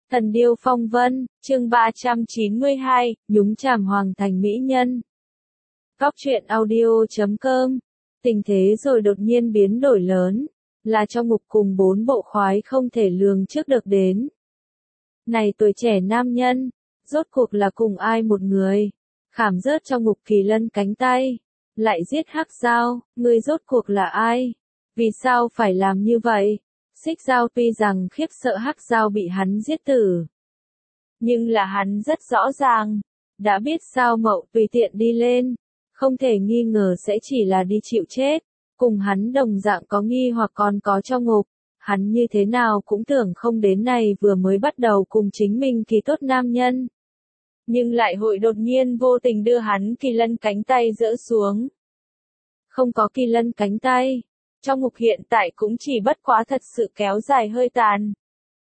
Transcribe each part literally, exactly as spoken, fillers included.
Thần điêu phong vân, chương ba trăm chín mươi hai, nhúng chàm hoàng thành mỹ nhân. Góc truyện audio chấm com. Tình thế rồi đột nhiên biến đổi lớn, là trong ngục cùng bốn bộ khoái không thể lường trước được đến. Này tuổi trẻ nam nhân, rốt cuộc là cùng ai một người, khảm rớt trong ngục Kỳ Lân cánh tay, lại giết Hắc Dao, ngươi rốt cuộc là ai? Vì sao phải làm như vậy? Xích Dao tuy rằng khiếp sợ Hắc Dao bị hắn giết tử, nhưng là hắn rất rõ ràng, đã biết Sao Mậu tùy tiện đi lên, không thể nghi ngờ sẽ chỉ là đi chịu chết, cùng hắn đồng dạng có nghi hoặc còn có trong ngục, hắn như thế nào cũng tưởng không đến này vừa mới bắt đầu cùng chính mình kỳ tốt nam nhân. Nhưng lại hội đột nhiên vô tình đưa hắn Kỳ Lân cánh tay dỡ xuống. Không có Kỳ Lân cánh tay, trong ngục hiện tại cũng chỉ bất quá thật sự kéo dài hơi tàn.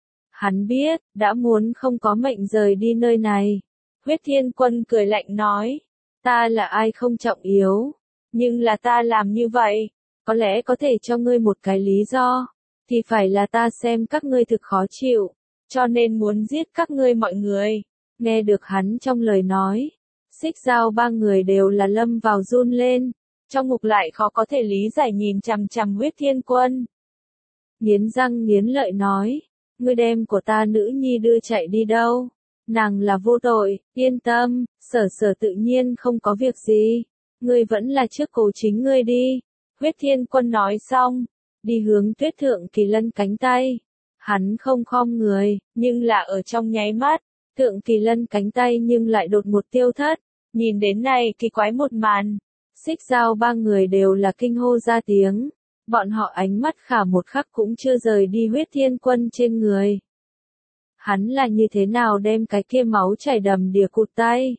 Hắn biết, đã muốn không có mệnh rời đi nơi này. Huyết Thiên Quân cười lạnh nói, ta là ai không trọng yếu, nhưng là ta làm như vậy, có lẽ có thể cho ngươi một cái lý do, thì phải là ta xem các ngươi thực khó chịu, cho nên muốn giết các ngươi mọi người. Nghe được hắn trong lời nói, Xích Dao ba người đều là lâm vào run lên, trong ngục lại khó có thể lý giải nhìn chằm chằm Huyết Thiên Quân. Nghiến răng nghiến lợi nói, ngươi đem của ta nữ nhi đưa chạy đi đâu? Nàng là vô tội, yên tâm, sở sở tự nhiên không có việc gì, ngươi vẫn là trước cố chính ngươi đi. Huyết Thiên Quân nói xong, đi hướng Tuyết Thượng Kỳ Lân cánh tay. Hắn không khom người, nhưng là ở trong nháy mắt, Thượng Kỳ Lân cánh tay nhưng lại đột một tiêu thất. Nhìn đến này kỳ quái một màn, Xích Dao ba người đều là kinh hô ra tiếng. Bọn họ ánh mắt khả một khắc cũng chưa rời đi Huyết Thiên Quân trên người. Hắn là như thế nào đem cái kia máu chảy đầm đìa cụt tay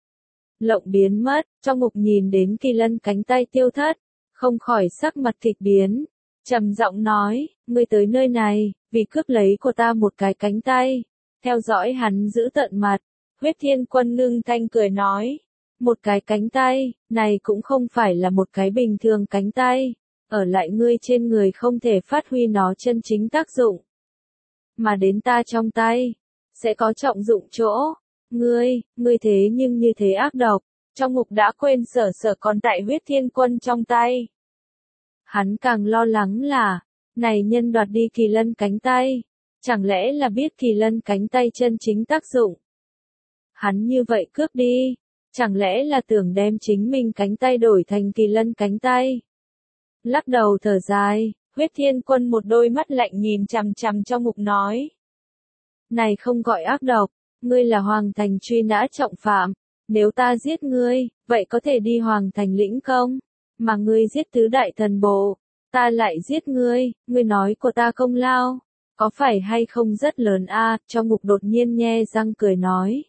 lộng biến mất, trong ngục nhìn đến Kỳ Lân cánh tay tiêu thất, không khỏi sắc mặt kịch biến, trầm giọng nói, ngươi tới nơi này, vì cướp lấy của ta một cái cánh tay. Theo dõi hắn giữ tận mặt, Huyết Thiên Quân ngưng thanh cười nói, một cái cánh tay, này cũng không phải là một cái bình thường cánh tay, ở lại ngươi trên người không thể phát huy nó chân chính tác dụng, mà đến ta trong tay, sẽ có trọng dụng chỗ. Ngươi, ngươi thế nhưng như thế ác độc, trong ngục đã quên sở sở còn tại Huyết Thiên Quân trong tay. Hắn càng lo lắng là, này nhân đoạt đi Kỳ Lân cánh tay, chẳng lẽ là biết Kỳ Lân cánh tay chân chính tác dụng. Hắn như vậy cướp đi, chẳng lẽ là tưởng đem chính mình cánh tay đổi thành Kỳ Lân cánh tay. Lắc đầu thở dài, Huyết Thiên Quân một đôi mắt lạnh nhìn chằm chằm trong ngục nói. Này không gọi ác độc, ngươi là hoàng thành truy nã trọng phạm, nếu ta giết ngươi, vậy có thể đi hoàng thành lĩnh công, mà ngươi giết tứ đại thần bộ, ta lại giết ngươi, ngươi nói của ta công lao, có phải hay không rất lớn a? À? Trong ngục đột nhiên nhe răng cười nói.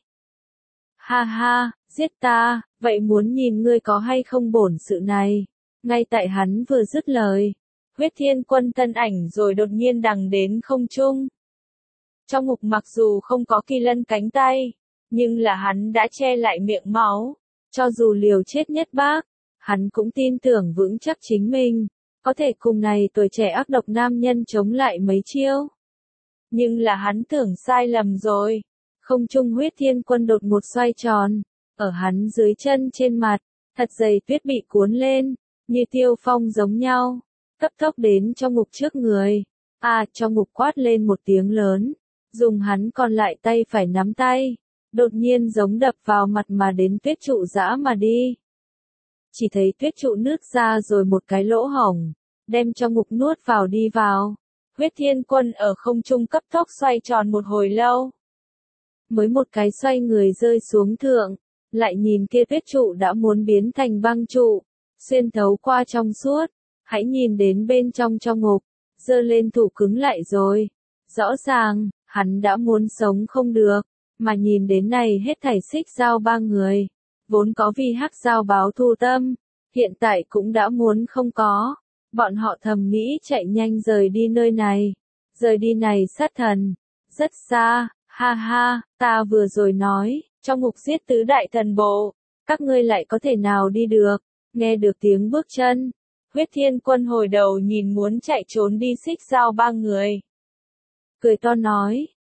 Ha ha, giết ta, vậy muốn nhìn ngươi có hay không bổn sự này. Ngay tại hắn vừa dứt lời, Huyết Thiên Quân thân ảnh rồi đột nhiên đằng đến không trung. Trong ngục mặc dù không có Kỳ Lân cánh tay, nhưng là hắn đã che lại miệng máu, cho dù liều chết nhất bác, hắn cũng tin tưởng vững chắc chính mình, có thể cùng này tuổi trẻ ác độc nam nhân chống lại mấy chiêu. Nhưng là hắn tưởng sai lầm rồi, không trung Huyết Thiên Quân đột một xoay tròn, ở hắn dưới chân trên mặt, thật dày tuyết bị cuốn lên, như tiêu phong giống nhau, cấp tốc đến trong ngục trước người. À, trong ngục quát lên một tiếng lớn, dùng hắn còn lại tay phải nắm tay, đột nhiên giống đập vào mặt mà đến tuyết trụ giã mà đi. Chỉ thấy tuyết trụ nứt ra rồi một cái lỗ hổng, đem trong ngục nuốt vào đi vào. Huyết Thiên Quân ở không trung cấp tốc xoay tròn một hồi lâu. Mới một cái xoay người rơi xuống thượng, lại nhìn kia tuyết trụ đã muốn biến thành băng trụ, xuyên thấu qua trong suốt, hãy nhìn đến bên trong trong ngục, giơ lên thủ cứng lại rồi. Rõ ràng, hắn đã muốn sống không được, mà nhìn đến này hết thảy Xích Dao ba người, vốn có vì Hắc Dao báo thù tâm, hiện tại cũng đã muốn không có. Bọn họ thầm nghĩ chạy nhanh rời đi nơi này, rời đi này sát thần, rất xa, ha ha, ta vừa rồi nói, trong ngục giết tứ đại thần bộ, các ngươi lại có thể nào đi được. Nghe được tiếng bước chân, Huyết Thiên Quân hồi đầu nhìn muốn chạy trốn đi Xích Dao ba người. Cười to nói,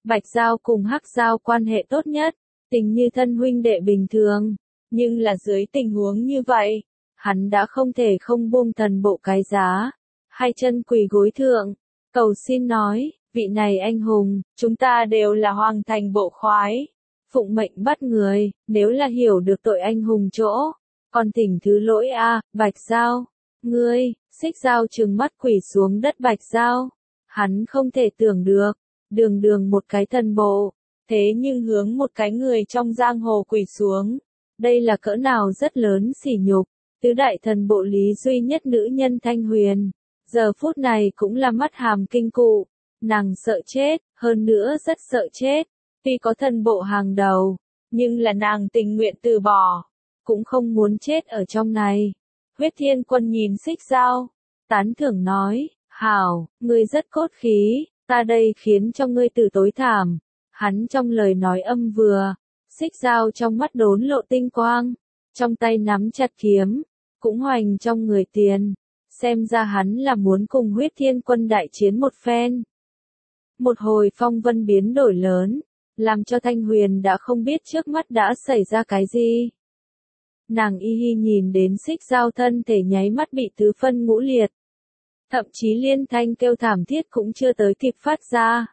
Bạch Giao cùng Hắc Giao quan hệ tốt nhất, tình như thân huynh đệ bình thường, nhưng là dưới tình huống như vậy, hắn đã không thể không buông thần bộ cái giá, hai chân quỳ gối thượng, cầu xin nói, vị này anh hùng, chúng ta đều là hoàng thành bộ khoái, phụng mệnh bắt người, nếu là hiểu được tội anh hùng chỗ, còn thỉnh thứ lỗi a, Bạch Giao, ngươi, Xích Giao trừng mắt quỳ xuống đất Bạch Giao, hắn không thể tưởng được, đường đường một cái thần bộ, thế nhưng hướng một cái người trong giang hồ quỳ xuống, đây là cỡ nào rất lớn sỉ nhục, tứ đại thần bộ lý duy nhất nữ nhân Thanh Huyền, giờ phút này cũng là mắt hàm kinh cụ, nàng sợ chết, hơn nữa rất sợ chết, tuy có thần bộ hàng đầu, nhưng là nàng tình nguyện từ bỏ, cũng không muốn chết ở trong này. Huyết Thiên Quân nhìn Xích Giao, tán thưởng nói, hảo, ngươi rất cốt khí, ta đây khiến cho ngươi tử tối thảm. Hắn trong lời nói âm vừa, Xích Giao trong mắt đốn lộ tinh quang, trong tay nắm chặt kiếm, cũng hoành trong người tiền, xem ra hắn là muốn cùng Huyết Thiên Quân đại chiến một phen. Một hồi phong vân biến đổi lớn, làm cho Thanh Huyền đã không biết trước mắt đã xảy ra cái gì. Nàng y hi nhìn đến Xích Giao thân thể nháy mắt bị tứ phân ngũ liệt. Thậm chí liên thanh kêu thảm thiết cũng chưa tới kịp phát ra.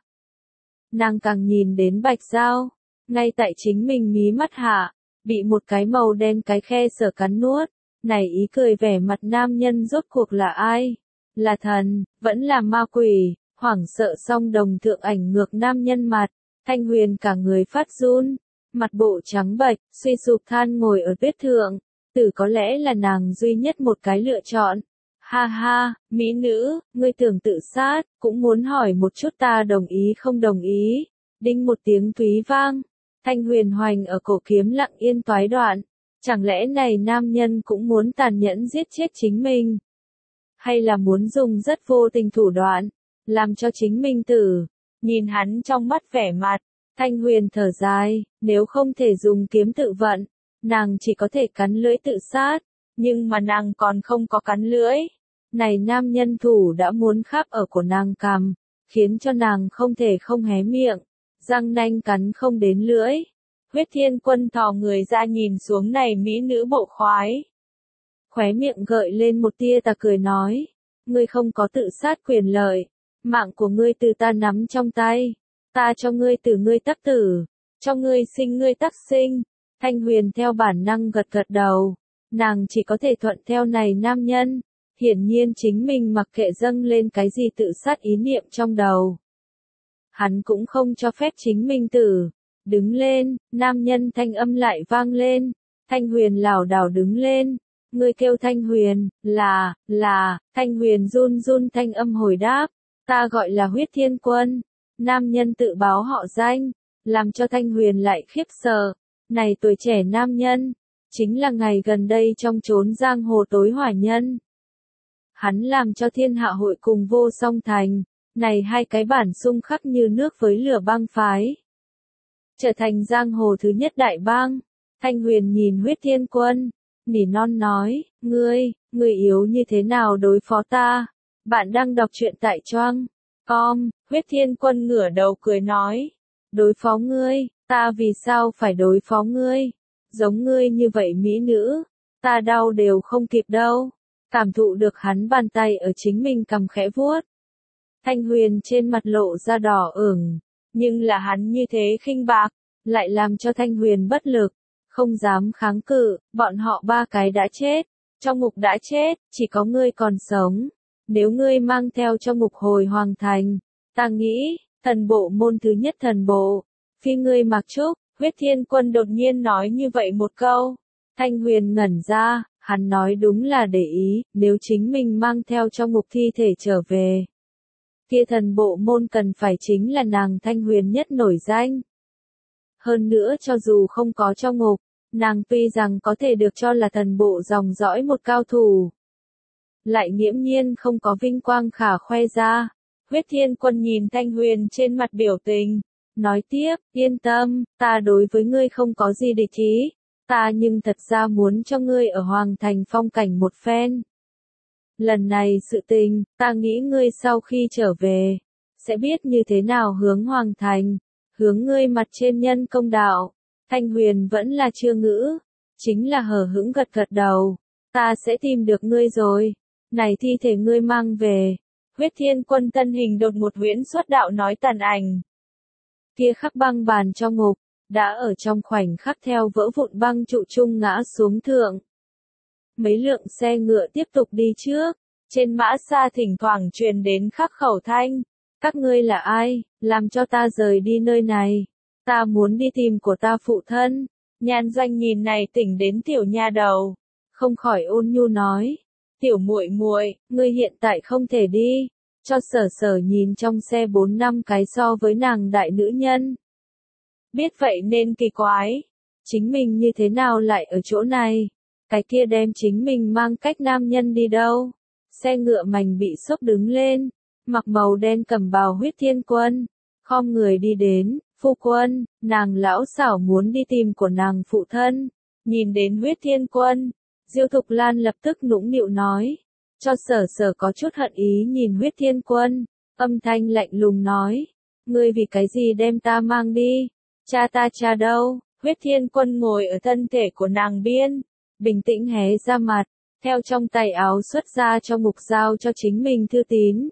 Nàng càng nhìn đến Bạch Giao, ngay tại chính mình mí mắt hạ, bị một cái màu đen cái khe sở cắn nuốt. Này ý cười vẻ mặt nam nhân rốt cuộc là ai? Là thần, vẫn là ma quỷ, hoảng sợ song đồng thượng ảnh ngược nam nhân mặt. Thanh Huyền cả người phát run, mặt bộ trắng bệch, suy sụp than ngồi ở tuyết thượng, tử có lẽ là nàng duy nhất một cái lựa chọn. Ha ha, mỹ nữ, ngươi tưởng tự sát, cũng muốn hỏi một chút ta đồng ý không đồng ý. Đinh một tiếng thúy vang, Thanh Huyền hoành ở cổ kiếm lặng yên toái đoạn. Chẳng lẽ này nam nhân cũng muốn tàn nhẫn giết chết chính mình? Hay là muốn dùng rất vô tình thủ đoạn, làm cho chính mình tử? Nhìn hắn trong mắt vẻ mặt, Thanh Huyền thở dài, nếu không thể dùng kiếm tự vận, nàng chỉ có thể cắn lưỡi tự sát, nhưng mà nàng còn không có cắn lưỡi. Này nam nhân thủ đã muốn khắp ở của nàng cằm, khiến cho nàng không thể không hé miệng, răng nanh cắn không đến lưỡi. Huyết Thiên Quân thò người ra nhìn xuống này mỹ nữ bộ khoái. Khóe miệng gợi lên một tia tà cười nói, ngươi không có tự sát quyền lợi, mạng của ngươi từ ta nắm trong tay, ta cho ngươi tử ngươi tắc tử, cho ngươi sinh ngươi tắc sinh. Thanh Huyền theo bản năng gật gật đầu, nàng chỉ có thể thuận theo này nam nhân, hiển nhiên chính mình mặc kệ dâng lên cái gì tự sát ý niệm trong đầu. Hắn cũng không cho phép chính mình tử. Đứng lên, nam nhân thanh âm lại vang lên, Thanh Huyền lảo đảo đứng lên, ngươi kêu Thanh Huyền, là, là, Thanh Huyền run run thanh âm hồi đáp, ta gọi là Huyết Thiên Quân, nam nhân tự báo họ danh, làm cho Thanh Huyền lại khiếp sợ, này tuổi trẻ nam nhân, chính là ngày gần đây trong chốn giang hồ tối hỏa nhân. Hắn làm cho thiên hạ hội cùng vô song thành, này hai cái bản xung khắc như nước với lửa băng phái. Trở thành giang hồ thứ nhất đại bang, Thanh Huyền nhìn Huyết Thiên Quân, nỉ non nói, ngươi, ngươi yếu như thế nào đối phó ta? Bạn đang đọc truyện tại Choang com, Huyết Thiên Quân ngửa đầu cười nói, đối phó ngươi, ta vì sao phải đối phó ngươi? Giống ngươi như vậy mỹ nữ, ta đau đều không kịp đâu. Cảm thụ được hắn bàn tay ở chính mình cầm khẽ vuốt. Thanh Huyền trên mặt lộ ra đỏ ửng. Nhưng là hắn như thế khinh bạc, lại làm cho Thanh Huyền bất lực, không dám kháng cự, bọn họ ba cái đã chết, trong ngục đã chết, chỉ có ngươi còn sống. Nếu ngươi mang theo trong ngục hồi hoàng thành, ta nghĩ, thần bộ môn thứ nhất thần bộ, phi ngươi mặc trúc. Huyết Thiên Quân đột nhiên nói như vậy một câu, Thanh Huyền ngẩn ra, hắn nói đúng là để ý, nếu chính mình mang theo trong ngục thi thể trở về. Kia thần bộ môn cần phải chính là nàng Thanh Huyền nhất nổi danh. Hơn nữa cho dù không có trong ngục, nàng tuy rằng có thể được cho là thần bộ dòng dõi một cao thủ, lại nghiễm nhiên không có vinh quang khả khoe ra. Huyết Thiên Quân nhìn Thanh Huyền trên mặt biểu tình, nói tiếp, yên tâm, ta đối với ngươi không có gì địch ý, ta nhưng thật ra muốn cho ngươi ở Hoàng Thành phong cảnh một phen. Lần này sự tình, ta nghĩ ngươi sau khi trở về, sẽ biết như thế nào hướng Hoàng Thành, hướng ngươi mặt trên nhân công đạo. Thanh Huyền vẫn là chưa ngữ, chính là hờ hững gật gật đầu, ta sẽ tìm được ngươi rồi, này thi thể ngươi mang về. Huyết Thiên Quân thân hình đột một huyễn xuất đạo nói tàn ảnh. Kia khắc băng bàn trong ngục, đã ở trong khoảnh khắc theo vỡ vụn băng trụ chung ngã xuống thượng. Mấy lượng xe ngựa tiếp tục đi trước, trên mã xa thỉnh thoảng truyền đến khắc khẩu thanh. Các ngươi là ai, làm cho ta rời đi nơi này, ta muốn đi tìm của ta phụ thân. Nhan Doanh nhìn này tỉnh đến tiểu nha đầu, không khỏi ôn nhu nói, tiểu muội muội, ngươi hiện tại không thể đi. Cho Sở Sở nhìn trong xe bốn năm cái so với nàng đại nữ nhân. Biết vậy nên kỳ quái, chính mình như thế nào lại ở chỗ này, cái kia đem chính mình mang cách nam nhân đi đâu. Xe ngựa mảnh bị sốc đứng lên, mặc màu đen cẩm bào Huyết Thiên Quân, khom người đi đến, phu quân, nàng lão xảo muốn đi tìm của nàng phụ thân. Nhìn đến Huyết Thiên Quân, Diêu Thục Lan lập tức nũng nịu nói, cho Sở Sở có chút hận ý nhìn Huyết Thiên Quân, âm thanh lạnh lùng nói, ngươi vì cái gì đem ta mang đi, cha ta cha đâu. Huyết Thiên Quân ngồi ở thân thể của nàng biên, bình tĩnh hé ra mặt, theo trong tay áo xuất ra cho ngục giao cho chính mình thư tín.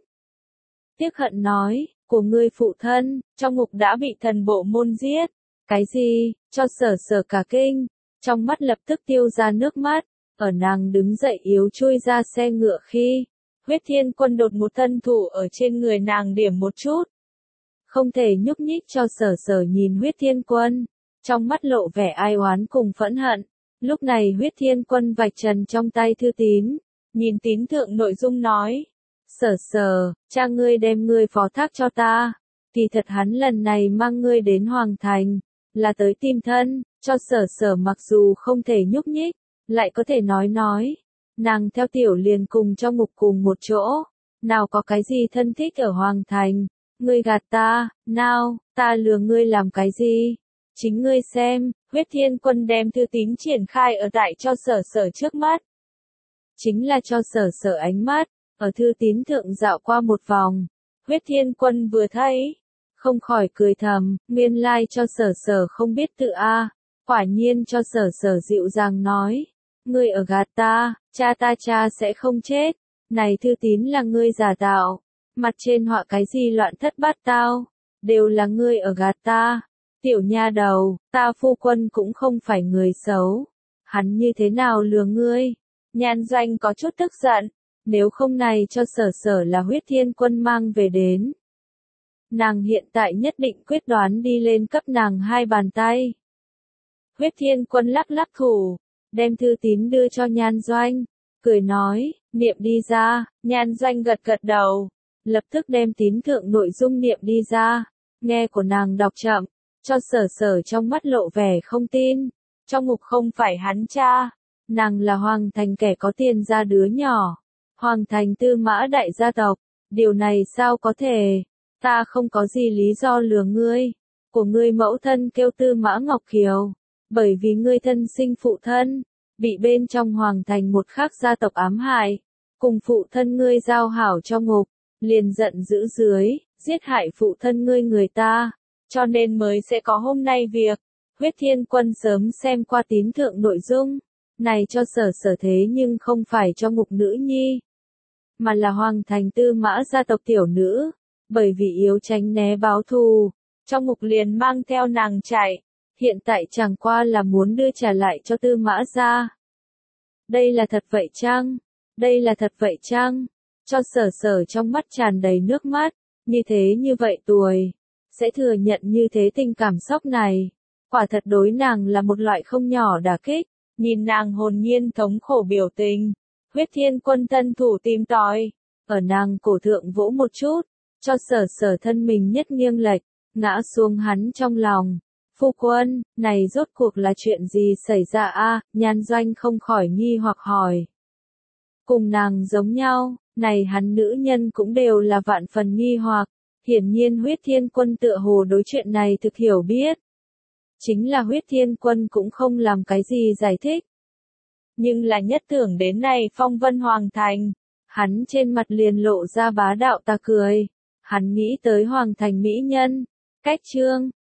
Tiếc hận nói, của ngươi phụ thân, trong ngục đã bị thần bộ môn giết. Cái gì, cho Sở Sở cả kinh, trong mắt lập tức tiêu ra nước mắt, ở nàng đứng dậy yếu chui ra xe ngựa khi, Huyết Thiên Quân đột một thân thủ ở trên người nàng điểm một chút. Không thể nhúc nhích cho Sở Sở nhìn Huyết Thiên Quân, trong mắt lộ vẻ ai oán cùng phẫn hận. Lúc này Huyết Thiên Quân vạch trần trong tay thư tín, nhìn tín thượng nội dung nói, Sở Sở, cha ngươi đem ngươi phó thác cho ta, kỳ thật hắn lần này mang ngươi đến Hoàng Thành, là tới tìm thân. Cho Sở Sở mặc dù không thể nhúc nhích, lại có thể nói nói, nàng theo tiểu liền cùng trong ngục cùng một chỗ, nào có cái gì thân thích ở Hoàng Thành, ngươi gạt ta, nào, ta lừa ngươi làm cái gì, chính ngươi xem. Huyết Thiên Quân đem thư tín triển khai ở tại cho Sở Sở trước mắt. Chính là cho Sở Sở ánh mắt, ở thư tín thượng dạo qua một vòng, Huyết Thiên Quân vừa thấy, không khỏi cười thầm, nguyên lai cho Sở Sở không biết tự a. Quả nhiên cho Sở Sở dịu dàng nói, ngươi ở gạt ta, cha ta cha sẽ không chết, này thư tín là ngươi giả tạo, mặt trên họa cái gì loạn thất bát tao, đều là ngươi ở gạt ta. Tiểu nha đầu, ta phu quân cũng không phải người xấu, hắn như thế nào lừa ngươi. Nhan Doanh có chút tức giận, nếu không này cho Sở Sở là Huyết Thiên Quân mang về đến, nàng hiện tại nhất định quyết đoán đi lên cấp nàng hai bàn tay. Huyết Thiên Quân lắc lắc thủ, đem thư tín đưa cho Nhan Doanh, cười nói, niệm đi ra. Nhan Doanh gật gật đầu, lập tức đem tín thượng nội dung niệm đi ra, nghe của nàng đọc chậm, cho Sở Sở trong mắt lộ vẻ không tin, trong ngục không phải hắn cha, nàng là Hoàng Thành kẻ có tiền ra đứa nhỏ, Hoàng Thành Tư Mã đại gia tộc, điều này sao có thể, ta không có gì lý do lừa ngươi, của ngươi mẫu thân kêu Tư Mã Ngọc Kiều, bởi vì ngươi thân sinh phụ thân, bị bên trong Hoàng Thành một khác gia tộc ám hại, cùng phụ thân ngươi giao hảo cho ngục, liền giận dữ dưới, giết hại phụ thân ngươi người ta, cho nên mới sẽ có hôm nay việc. Huyết Thiên Quân sớm xem qua tín thượng nội dung, này cho Sở Sở thế nhưng không phải cho ngục nữ nhi, mà là Hoàng Thành Tư Mã gia tộc tiểu nữ, bởi vì yếu tránh né báo thù, trong ngục liền mang theo nàng chạy, hiện tại chẳng qua là muốn đưa trả lại cho Tư Mã gia. Đây là thật vậy chăng? Đây là thật vậy chăng? Cho Sở Sở trong mắt tràn đầy nước mắt, như thế như vậy tuổi, sẽ thừa nhận như thế tình cảm sốc này, quả thật đối nàng là một loại không nhỏ đả kích. Nhìn nàng hồn nhiên thống khổ biểu tình, Huyết Thiên Quân thân thủ tìm tòi, ở nàng cổ thượng vỗ một chút, cho Sở Sở thân mình nhất nghiêng lệch, ngã xuống hắn trong lòng. Phu quân, này rốt cuộc là chuyện gì xảy ra a? Nhan Doanh không khỏi nghi hoặc hỏi. Cùng nàng giống nhau, này hắn nữ nhân cũng đều là vạn phần nghi hoặc, hiển nhiên Huyết Thiên Quân tựa hồ đối chuyện này thực hiểu biết. Chính là Huyết Thiên Quân cũng không làm cái gì giải thích. Nhưng là nhất tưởng đến này phong vân Hoàng Thành, hắn trên mặt liền lộ ra bá đạo ta cười. Hắn nghĩ tới Hoàng Thành mỹ nhân, cách trương,